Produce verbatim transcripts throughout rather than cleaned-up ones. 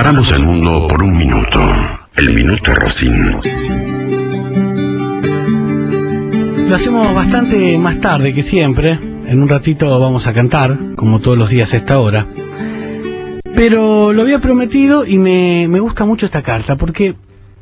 Paramos el mundo por un minuto. El Minuto Rosín. Lo hacemos bastante más tarde que siempre. En un ratito vamos a cantar, como todos los días a esta hora. Pero lo había prometido y me, me gusta mucho esta carta, porque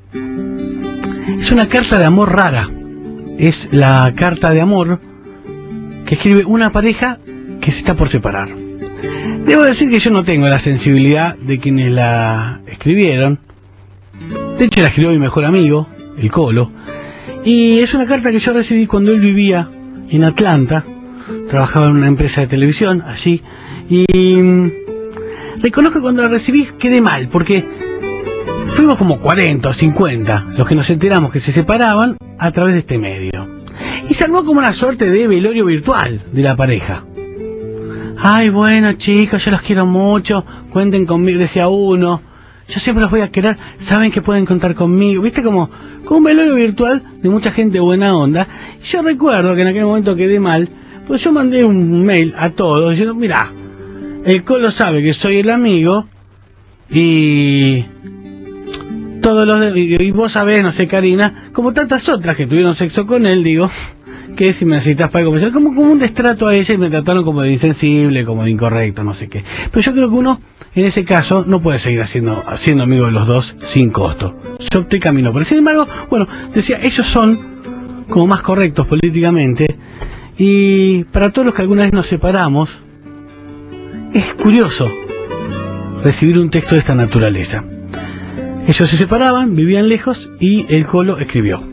es una carta de amor rara. Es la carta de amor que escribe una pareja que se está por separar. Debo decir que yo no tengo la sensibilidad de quienes la escribieron. De hecho la escribió mi mejor amigo, el Colo. Y es una carta que yo recibí cuando él vivía en Atlanta. Trabajaba en una empresa de televisión allí. Y reconozco que cuando la recibí quedé mal, porque fuimos como cuarenta o cincuenta los que nos enteramos que se separaban a través de este medio. Y se armó como una suerte de velorio virtual de la pareja. Ay, bueno, chicos, yo los quiero mucho, cuenten conmigo, decía uno. Yo siempre los voy a querer, saben que pueden contar conmigo. Viste, como, como un velorio virtual de mucha gente buena onda. Yo recuerdo que en aquel momento quedé mal, pues yo mandé un mail a todos diciendo, mirá, el Colo sabe que soy el amigo y todos los y, y vos sabés, no sé, Karina, como tantas otras que tuvieron sexo con él, digo, que si me necesitas para conversar, como, como un destrato a ella, y me trataron como de insensible, como de incorrecto, no sé qué. Pero yo creo que uno, en ese caso, no puede seguir haciendo, haciendo amigo de los dos sin costo. Yo opté camino por eso. Sin embargo, bueno, decía, ellos son como más correctos políticamente, y para todos los que alguna vez nos separamos, es curioso recibir un texto de esta naturaleza. Ellos se separaban, vivían lejos, y el Colo escribió.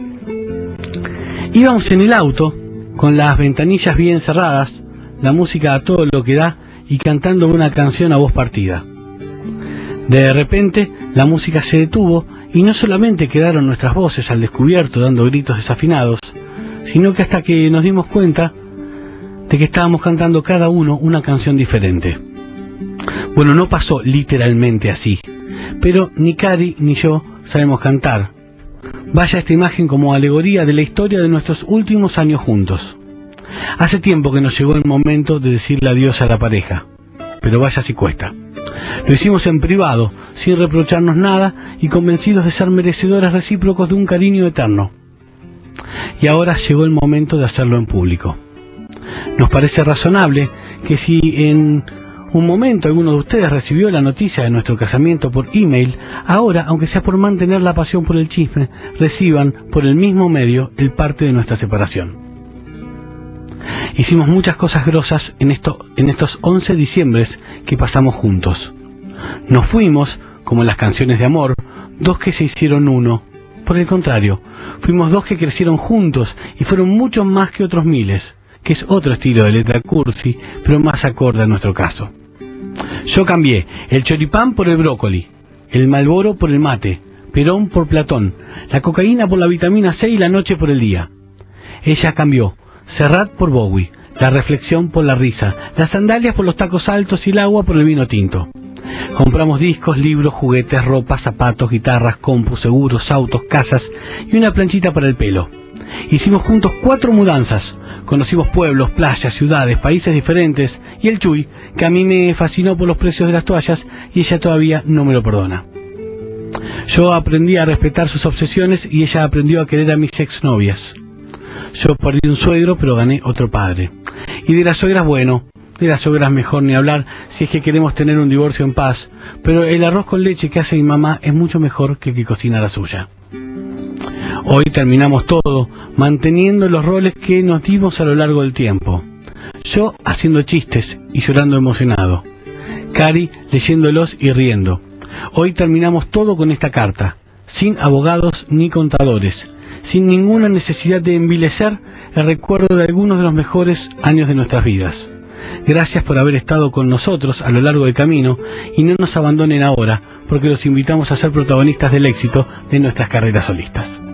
Íbamos en el auto, con las ventanillas bien cerradas, la música a todo lo que da, y cantando una canción a voz partida. De repente, la música se detuvo, y no solamente quedaron nuestras voces al descubierto dando gritos desafinados, sino que hasta que nos dimos cuenta de que estábamos cantando cada uno una canción diferente. Bueno, no pasó literalmente así, pero ni Cari ni yo sabemos cantar. Vaya esta imagen como alegoría de la historia de nuestros últimos años juntos. Hace tiempo que nos llegó el momento de decirle adiós a la pareja, pero vaya si cuesta. Lo hicimos en privado, sin reprocharnos nada y convencidos de ser merecedores recíprocos de un cariño eterno. Y ahora llegó el momento de hacerlo en público. Nos parece razonable que si en un momento alguno de ustedes recibió la noticia de nuestro casamiento por email, ahora, aunque sea por mantener la pasión por el chisme, reciban por el mismo medio el parte de nuestra separación. Hicimos muchas cosas grosas en, esto, en estos once diciembres que pasamos juntos. Nos fuimos, como en las canciones de amor, dos que se hicieron uno. Por el contrario, fuimos dos que crecieron juntos y fueron muchos más que otros miles, que es otro estilo de letra cursi, pero más acorde a nuestro caso. Yo cambié el choripán por el brócoli, el Malboro por el mate, Perón por Platón, la cocaína por la vitamina C y la noche por el día. Ella cambió Serrat por Bowie, la reflexión por la risa, las sandalias por los tacos altos y el agua por el vino tinto. Compramos discos, libros, juguetes, ropa, zapatos, guitarras, compus, seguros, autos, casas y una planchita para el pelo. Hicimos juntos cuatro mudanzas. Conocimos pueblos, playas, ciudades, países diferentes, y el Chuy, que a mí me fascinó por los precios de las toallas, y ella todavía no me lo perdona. Yo aprendí a respetar sus obsesiones y ella aprendió a querer a mis exnovias. Yo perdí un suegro, pero gané otro padre. Y de las suegras, bueno, de las suegras mejor ni hablar si es que queremos tener un divorcio en paz, pero el arroz con leche que hace mi mamá es mucho mejor que el que cocina la suya. Hoy terminamos todo, manteniendo los roles que nos dimos a lo largo del tiempo. Yo haciendo chistes y llorando emocionado. Cari leyéndolos y riendo. Hoy terminamos todo con esta carta, sin abogados ni contadores, sin ninguna necesidad de envilecer el recuerdo de algunos de los mejores años de nuestras vidas. Gracias por haber estado con nosotros a lo largo del camino y no nos abandonen ahora, porque los invitamos a ser protagonistas del éxito de nuestras carreras solistas.